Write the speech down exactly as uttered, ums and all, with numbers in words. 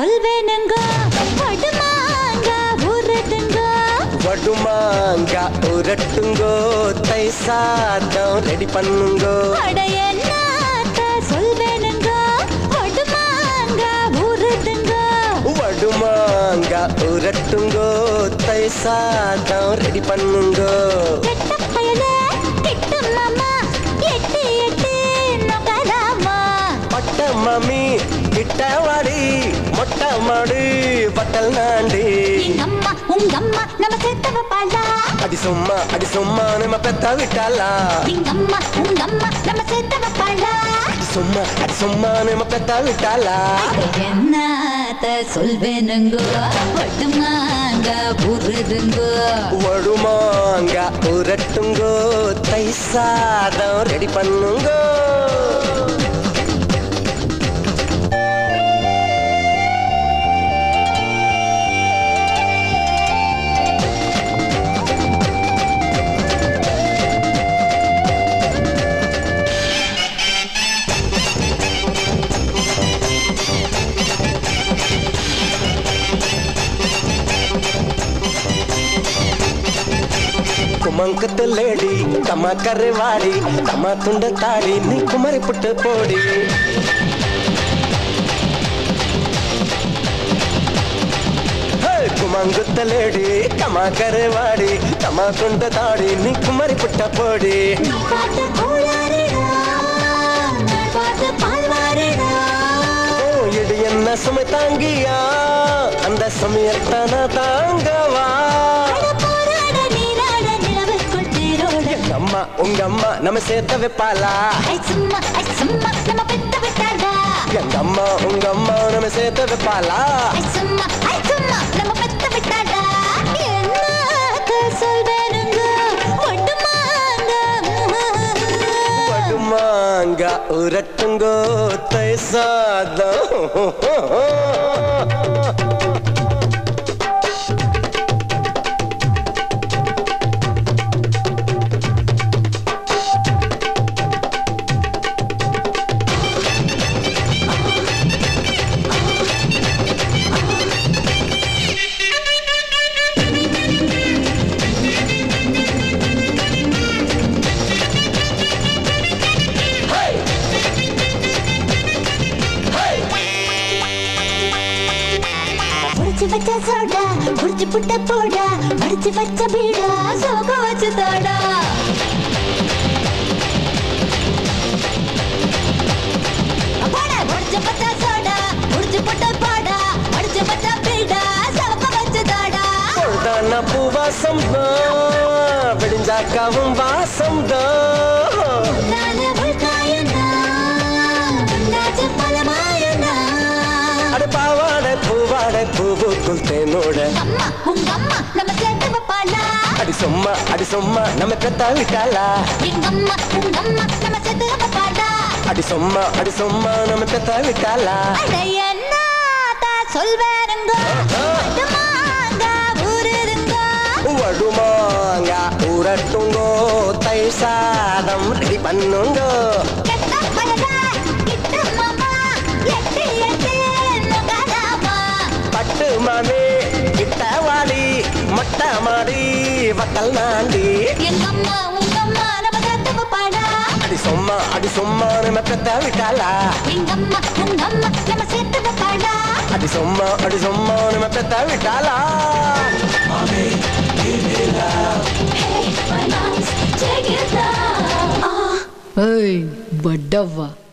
சொல்வேனுங்க வடுமாங்க உருட்டுங்க வடுமாங்க உரட்டுங்கோ தை சாதம் ரெடி பண்ணுங்கோ அட என்னத்த சொல்வேனுங்க வடுமாங்க உருட்டுங்க வடுமாங்க உரட்டுங்கோ தை சாதம் ரெடி பண்ணுங்கோ கெட்ட பயலே கிட்ட மாமா எட்டி எட்டி நகலாமா பட்ட மம்மி கிட்ட வாடி மொட்டை மாடு பட்டல் நாண்டி எங்க அம்மா உங்க அம்மா நம்ம சேர்த்தவ பாலா அடி சும்மா அடி சும்மா நம்ம பெத்த விட்டாளா எங்க அம்மா உங்க அம்மா நம்ம சேர்த்தவ பாலா அடி சும்மா அடி சும்மா நம்ம பெத்த விட்டாளா என்னத்த சொல்வேனுங்க வடுமாங்க உருதுங்க வடுமாங்க உரட்டுங்கோ தை சாதம் ரெடி பண்ணுங்கோ குமங்கத்து லேடி தமா கருவாடி தமா துண்ட தாடி நீ குமரி புட்டு போடி குமங்குத்த லேடி தமா கருவாடி தமா துண்ட தாடி நீ குமரி புட்ட போடி பாட்டு கோளாறுடா நான் பாட்டு பால்வாறுடா ஓ இடி என்ன சுமை தாங்கியா அந்த சமயத்தான தாங்கவா அம்மா உங்க அம்மா நம்ம சேர்த்த வைப்பாளா சும்மா சும்மா நம்ம பெத்த விட்டாடா எங்க அம்மா உங்க அம்மா நம்ம சேர்த்த வைப்பாளா சும்மா சும்மா நம்ம பெத்த விட்டாடா என்னத்த சொல்வேனுங்க வடுமாங்க வடுமாங்க உரட்டுங்கோ தை சாதம் வச்ச சோடா குடிச்சு புட்ட போடா மடிச்சு வச்ச பீடா சோக வச்சு தோடா போடா குடிச்சு பச்ச சோடா குடிச்சு புட்ட போடா மடிச்சு வச்ச பீடா சோக வச்சு தோடா பொழுதான பூவாசம் தான் விடிஞ்சாக்காவும் வாசம் தான் நானே உள்காயந்தா உண்டாச்சு பலமாயந்தா அட பாவாட பூவாட பூவுக்குள் தேனோட அம்மா உங்க அம்மா நம்ம சேர்த்து வைப்பாளா அடி சும்மா அடி சும்மா நம்ம பெத்த விட்டாளா எங்க அம்மா உங்க அம்மா நம்ம சேர்த்து வைப்பாளா அடி சும்மா அடி சும்மா நம்ம பெத்த விட்டாளா அட என்னத்த சொல்வேனுங்க வடுமாங்க உருதுங்க வடுமாங்க உரட்டுங்கோ தை சாதம் ரெடி பண்ணுங்க கெட்ட பயலே கிட்ட மாமா எட்டி எட்டி நகலாமா பட்டு மாமி கிட்ட வாடி மொட்டை மாடி வத்தல் நாண்டி எங்க அம்மா உங்க அம்மா நம்ம சேர்த்து வைப்பாளா அடி சும்மா அடி சும்மா நம்ம பெத்த விட்டாளா எங்க அம்மா உங்க அம்மா நம்ம சேர்த்து வைப்பாளா அடி சும்மா அடி சும்மா நம்ம பெத்த விட்டாளா Hey, my moms, take it down. ஏய் பட்டவா